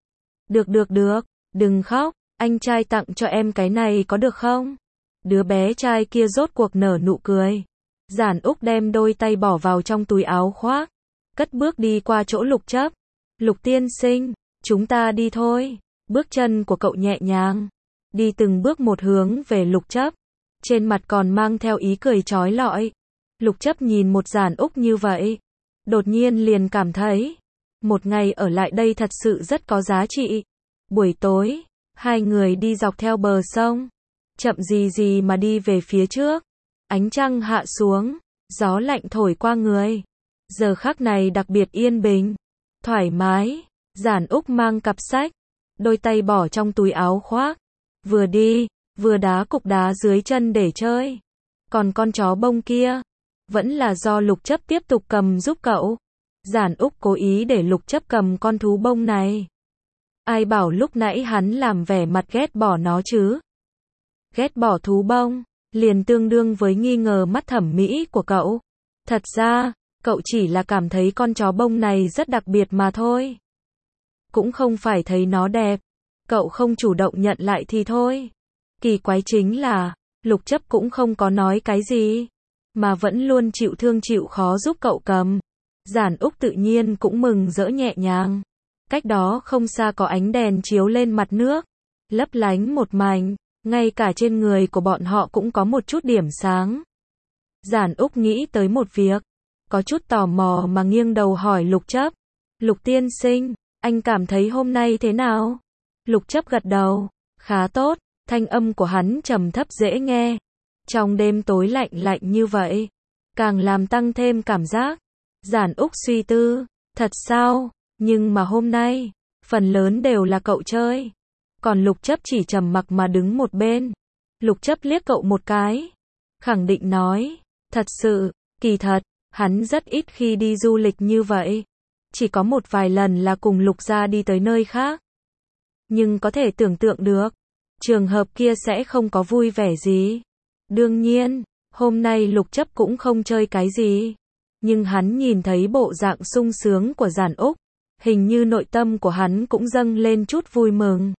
Được, đừng khóc, anh trai tặng cho em cái này có được không? Đứa bé trai kia rốt cuộc nở nụ cười. Giản Úc đem đôi tay bỏ vào trong túi áo khoác, cất bước đi qua chỗ Lục chấp. Lục tiên sinh, chúng ta đi thôi. Bước chân của cậu nhẹ nhàng, đi từng bước một hướng về Lục chấp. Trên mặt còn mang theo ý cười chói lọi. Lục chấp nhìn một Giản Úc như vậy, đột nhiên liền cảm thấy, một ngày ở lại đây thật sự rất có giá trị. Buổi tối, hai người đi dọc theo bờ sông, chậm gì mà đi về phía trước. Ánh trăng hạ xuống, gió lạnh thổi qua người. Giờ khắc này đặc biệt yên bình, thoải mái. Giản Úc mang cặp sách, đôi tay bỏ trong túi áo khoác, vừa đi, vừa đá cục đá dưới chân để chơi. Còn con chó bông kia, vẫn là do Lục chấp tiếp tục cầm giúp cậu. Giản Úc cố ý để Lục chấp cầm con thú bông này. Ai bảo lúc nãy hắn làm vẻ mặt ghét bỏ nó chứ? Ghét bỏ thú bông, liền tương đương với nghi ngờ mắt thẩm mỹ của cậu. Thật ra, cậu chỉ là cảm thấy con chó bông này rất đặc biệt mà thôi. Cũng không phải thấy nó đẹp, cậu không chủ động nhận lại thì thôi. Kỳ quái chính là, Lục chấp cũng không có nói cái gì, mà vẫn luôn chịu thương chịu khó giúp cậu cầm. Giản Úc tự nhiên cũng mừng rỡ nhẹ nhàng. Cách đó không xa có ánh đèn chiếu lên mặt nước, lấp lánh một mảnh, ngay cả trên người của bọn họ cũng có một chút điểm sáng. Giản Úc nghĩ tới một việc, có chút tò mò mà nghiêng đầu hỏi Lục chấp. Lục tiên sinh, anh cảm thấy hôm nay thế nào? Lục chấp gật đầu, khá tốt, thanh âm của hắn trầm thấp dễ nghe. Trong đêm tối lạnh lạnh như vậy, càng làm tăng thêm cảm giác. Giản Úc suy tư, thật sao? Nhưng mà hôm nay, phần lớn đều là cậu chơi. Còn Lục chấp chỉ trầm mặc mà đứng một bên. Lục chấp liếc cậu một cái, khẳng định nói, thật sự, kỳ thật, hắn rất ít khi đi du lịch như vậy. Chỉ có một vài lần là cùng Lục gia đi tới nơi khác. Nhưng có thể tưởng tượng được, trường hợp kia sẽ không có vui vẻ gì. Đương nhiên, hôm nay Lục chấp cũng không chơi cái gì. Nhưng hắn nhìn thấy bộ dạng sung sướng của Giản Úc, hình như nội tâm của hắn cũng dâng lên chút vui mừng.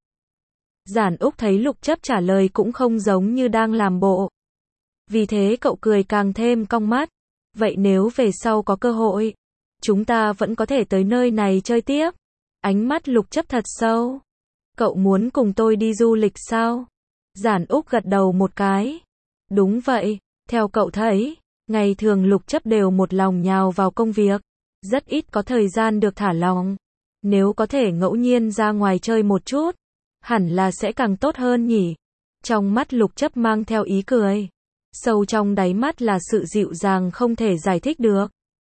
Giản Úc thấy Lục chấp trả lời cũng không giống như đang làm bộ. Vì thế cậu cười càng thêm cong mắt. Vậy nếu về sau có cơ hội, chúng ta vẫn có thể tới nơi này chơi tiếp. Ánh mắt Lục Chấp thật sâu. Cậu muốn cùng tôi đi du lịch sao? Giản Úc gật đầu một cái. Đúng vậy, theo cậu thấy, ngày thường Lục Chấp đều một lòng nhào vào công việc, rất ít có thời gian được thả lỏng. Nếu có thể ngẫu nhiên ra ngoài chơi một chút, hẳn là sẽ càng tốt hơn nhỉ. Trong mắt Lục Chấp mang theo ý cười. Sâu trong đáy mắt là sự dịu dàng không thể giải thích được.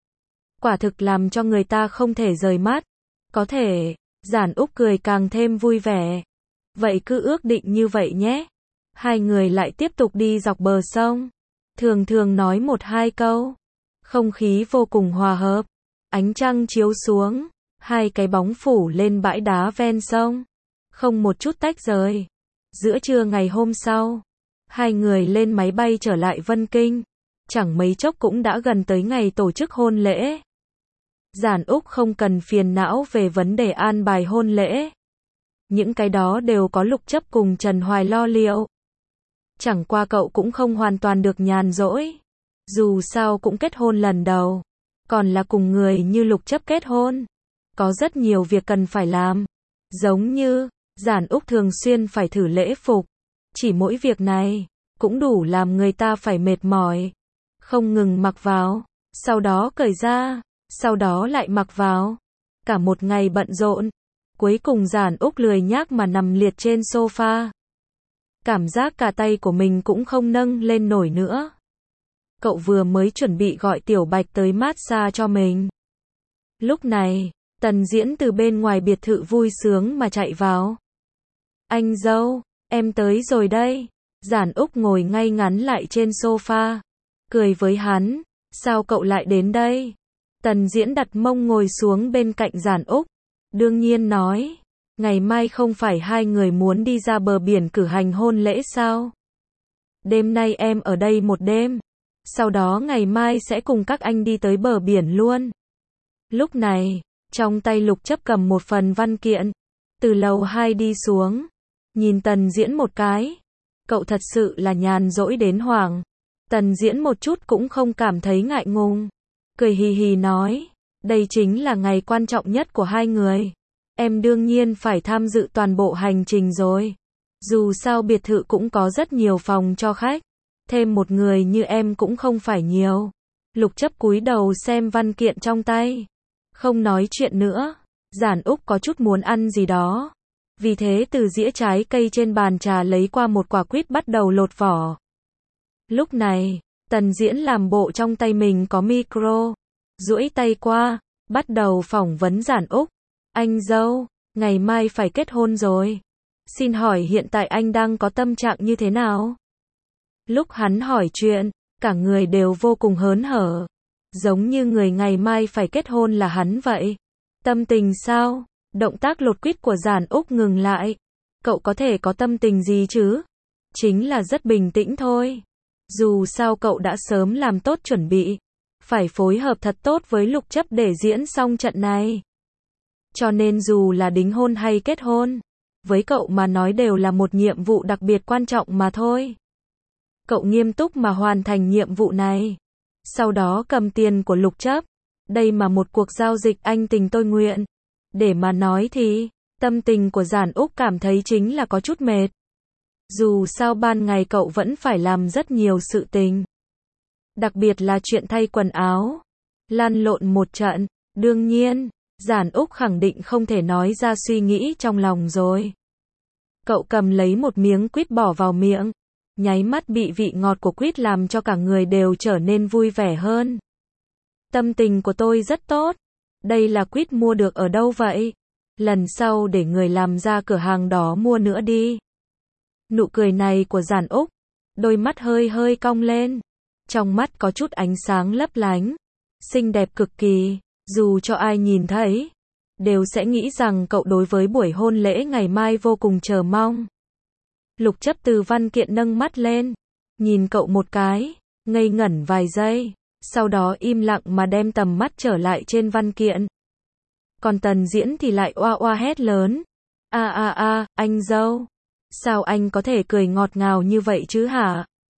Quả thực làm cho người ta không thể rời mắt. Có thể, Giản Úc cười càng thêm vui vẻ. Vậy cứ ước định như vậy nhé. Hai người lại tiếp tục đi dọc bờ sông. Thường thường nói một hai câu. Không khí vô cùng hòa hợp. Ánh trăng chiếu xuống. Hai cái bóng phủ lên bãi đá ven sông. Không một chút tách rời. Giữa trưa ngày hôm sau, hai người lên máy bay trở lại Vân Kinh. Chẳng mấy chốc cũng đã gần tới ngày tổ chức hôn lễ. Giản Úc không cần phiền não về vấn đề an bài hôn lễ. Những cái đó đều có Lục Chấp cùng Trần Hoài lo liệu. Chẳng qua cậu cũng không hoàn toàn được nhàn rỗi. Dù sao cũng kết hôn lần đầu. Còn là cùng người như Lục Chấp kết hôn. Có rất nhiều việc cần phải làm. Giống như, Giản Úc thường xuyên phải thử lễ phục. Chỉ mỗi việc này, cũng đủ làm người ta phải mệt mỏi. Không ngừng mặc vào, sau đó cởi ra, sau đó lại mặc vào. Cả một ngày bận rộn. Cuối cùng Giản Úc lười nhác mà nằm liệt trên sofa. Cảm giác cả tay của mình cũng không nâng lên nổi nữa. Cậu vừa mới chuẩn bị gọi Tiểu Bạch tới massage cho mình. Lúc này, Tần Diễn từ bên ngoài biệt thự vui sướng mà chạy vào. Anh dâu, em tới rồi đây. Giản Úc ngồi ngay ngắn lại trên sofa. Cười với hắn, sao cậu lại đến đây? Tần Diễn đặt mông ngồi xuống bên cạnh Giản Úc. Đương nhiên nói, ngày mai không phải hai người muốn đi ra bờ biển cử hành hôn lễ sao? Đêm nay em ở đây một đêm. Sau đó ngày mai sẽ cùng các anh đi tới bờ biển luôn. Lúc này, trong tay Lục Chấp cầm một phần văn kiện. Từ lầu 2 đi xuống. Nhìn Tần Diễn một cái. Cậu thật sự là nhàn rỗi đến hoảng. Tần Diễn một chút cũng không cảm thấy ngại ngùng. Cười hì hì nói. Đây chính là ngày quan trọng nhất của hai người. Em đương nhiên phải tham dự toàn bộ hành trình rồi. Dù sao biệt thự cũng có rất nhiều phòng cho khách. Thêm một người như em cũng không phải nhiều. Lục Chấp cúi đầu xem văn kiện trong tay. Không nói chuyện nữa. Giản Úc có chút muốn ăn gì đó. Vì thế từ dĩa trái cây trên bàn trà lấy qua một quả quýt bắt đầu lột vỏ. Lúc này, Tần Diễn làm bộ trong tay mình có micro. Duỗi tay qua, bắt đầu phỏng vấn Giản Úc. Anh dâu, ngày mai phải kết hôn rồi. Xin hỏi hiện tại anh đang có tâm trạng như thế nào? Lúc hắn hỏi chuyện, cả người đều vô cùng hớn hở. Giống như người ngày mai phải kết hôn là hắn vậy. Tâm tình sao? Động tác lột quýt của Giản Úc ngừng lại. Cậu có thể có tâm tình gì chứ? Chính là rất bình tĩnh thôi. Dù sao cậu đã sớm làm tốt chuẩn bị. Phải phối hợp thật tốt với Lục Chấp để diễn xong trận này. Cho nên dù là đính hôn hay kết hôn, với cậu mà nói đều là một nhiệm vụ đặc biệt quan trọng mà thôi. Cậu nghiêm túc mà hoàn thành nhiệm vụ này. Sau đó cầm tiền của Lục Chấp. Đây mà một cuộc giao dịch anh tình tôi nguyện. Để mà nói thì, tâm tình của Giản Úc cảm thấy chính là có chút mệt. Dù sao ban ngày cậu vẫn phải làm rất nhiều sự tình. Đặc biệt là chuyện thay quần áo. Lăn lộn một trận. Đương nhiên, Giản Úc khẳng định không thể nói ra suy nghĩ trong lòng rồi. Cậu cầm lấy một miếng quýt bỏ vào miệng. Nháy mắt bị vị ngọt của quýt làm cho cả người đều trở nên vui vẻ hơn. Tâm tình của tôi rất tốt. Đây là quýt mua được ở đâu vậy? Lần sau để người làm ra cửa hàng đó mua nữa đi. Nụ cười này của Giản Úc, đôi mắt hơi hơi cong lên. Trong mắt có chút ánh sáng lấp lánh. Xinh đẹp cực kỳ, dù cho ai nhìn thấy, đều sẽ nghĩ rằng cậu đối với buổi hôn lễ ngày mai vô cùng chờ mong. Lục Chấp từ văn kiện nâng mắt lên, nhìn cậu một cái, ngây ngẩn vài giây, sau đó im lặng mà đem tầm mắt trở lại trên văn kiện. Còn Tần Diễn thì lại oa oa hét lớn. Anh dâu, sao anh có thể cười ngọt ngào như vậy chứ hả?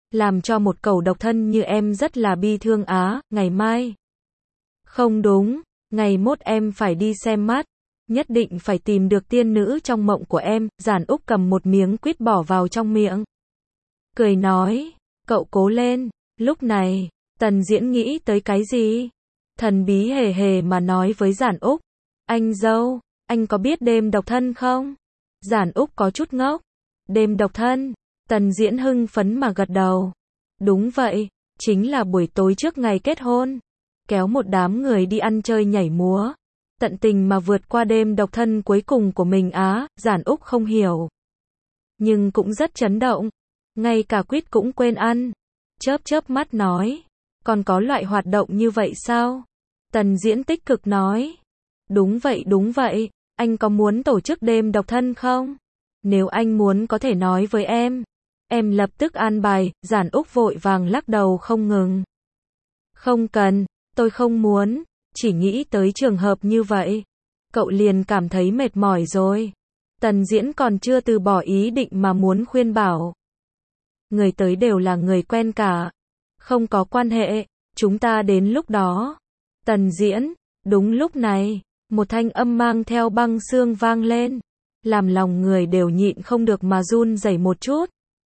làm cho một cẩu độc thân như em rất là bi thương á, ngày mai. Không đúng, ngày mốt em phải đi xem mắt, nhất định phải tìm được tiên nữ trong mộng của em, Giản Úc cầm một miếng quýt bỏ vào trong miệng. Cười nói, cậu cố lên, lúc này, Tần Diễn nghĩ tới cái gì? Thần bí hề hề mà nói với Giản Úc, anh dâu, anh có biết đêm độc thân không? Giản Úc có chút ngốc, đêm độc thân, Tần Diễn hưng phấn mà gật đầu. Đúng vậy, chính là buổi tối trước ngày kết hôn, kéo một đám người đi ăn chơi nhảy múa, tận tình mà vượt qua đêm độc thân cuối cùng của mình á, Giản Úc không hiểu. Nhưng cũng rất chấn động, ngay cả quýt cũng quên ăn, chớp chớp mắt nói, còn có loại hoạt động như vậy sao? Tần Diễn tích cực nói, đúng vậy, anh có muốn tổ chức đêm độc thân không? Nếu anh muốn có thể nói với em lập tức an bài, Giản Úc vội vàng lắc đầu không ngừng. Không cần, tôi không muốn, chỉ nghĩ tới trường hợp như vậy, cậu liền cảm thấy mệt mỏi rồi. Tần Diễn còn chưa từ bỏ ý định mà muốn khuyên bảo. Người tới đều là người quen cả, không có quan hệ, chúng ta đến lúc đó. Tần Diễn, đúng lúc này, một thanh âm mang theo băng xương vang lên, làm lòng người đều nhịn không được mà run rẩy một chút.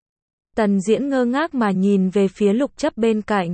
Tần Diễn ngơ ngác mà nhìn về phía Lục Chấp bên cạnh.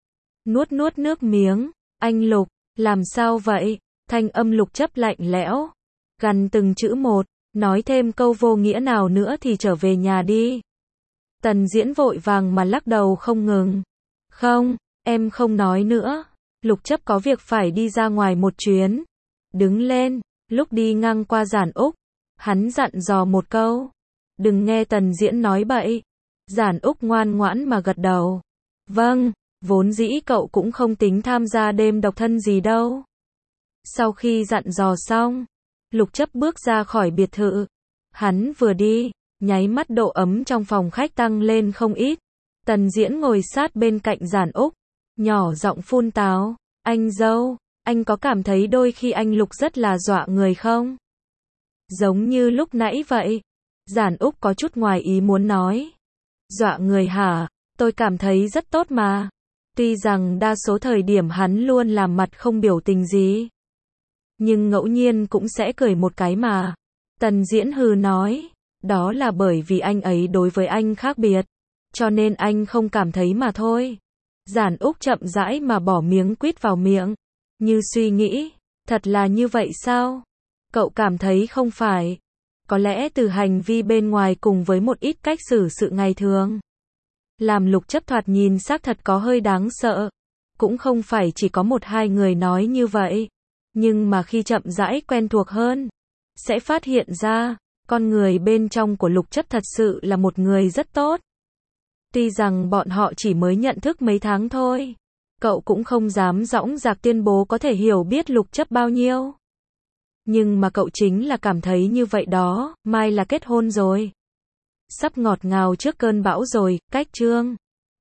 Nuốt nước miếng, anh Lục, làm sao vậy? Thanh âm Lục Chấp lạnh lẽo, gằn từng chữ một, nói thêm câu vô nghĩa nào nữa thì trở về nhà đi. Tần Diễn vội vàng mà lắc đầu không ngừng. Không, em không nói nữa. Lục Chấp có việc phải đi ra ngoài một chuyến. Đứng lên, lúc đi ngang qua Giản Úc, hắn dặn dò một câu. Đừng nghe Tần Diễn nói bậy. Giản Úc ngoan ngoãn mà gật đầu. Vâng, vốn dĩ cậu cũng không tính tham gia đêm độc thân gì đâu. Sau khi dặn dò xong, Lục Chấp bước ra khỏi biệt thự. Hắn vừa đi, nháy mắt độ ấm trong phòng khách tăng lên không ít. Tần Diễn ngồi sát bên cạnh Giản Úc, nhỏ giọng phun táo. Anh dâu, anh có cảm thấy đôi khi anh Lục rất là dọa người không? Giống như lúc nãy vậy. Giản Úc có chút ngoài ý muốn nói. Dọa người hả? Tôi cảm thấy rất tốt mà. Tuy rằng đa số thời điểm hắn luôn làm mặt không biểu tình gì, nhưng ngẫu nhiên cũng sẽ cười một cái mà. Tần Diễn hừ nói, đó là bởi vì anh ấy đối với anh khác biệt, cho nên anh không cảm thấy mà thôi. Giản Úc chậm rãi mà bỏ miếng quýt vào miệng, như suy nghĩ, thật là như vậy sao? Cậu cảm thấy không phải? Có lẽ từ hành vi bên ngoài cùng với một ít cách xử sự ngày thường, làm Lục Chấp thoạt nhìn xác thật có hơi đáng sợ. Cũng không phải chỉ có một hai người nói như vậy, nhưng mà khi chậm rãi quen thuộc hơn, sẽ phát hiện ra, con người bên trong của Lục Chấp thật sự là một người rất tốt. Tuy rằng bọn họ chỉ mới nhận thức mấy tháng thôi, cậu cũng không dám dõng dạc tuyên bố có thể hiểu biết Lục Chấp bao nhiêu. Nhưng mà cậu chính là cảm thấy như vậy đó, mai là kết hôn rồi. Sắp ngọt ngào trước cơn bão rồi, cách chương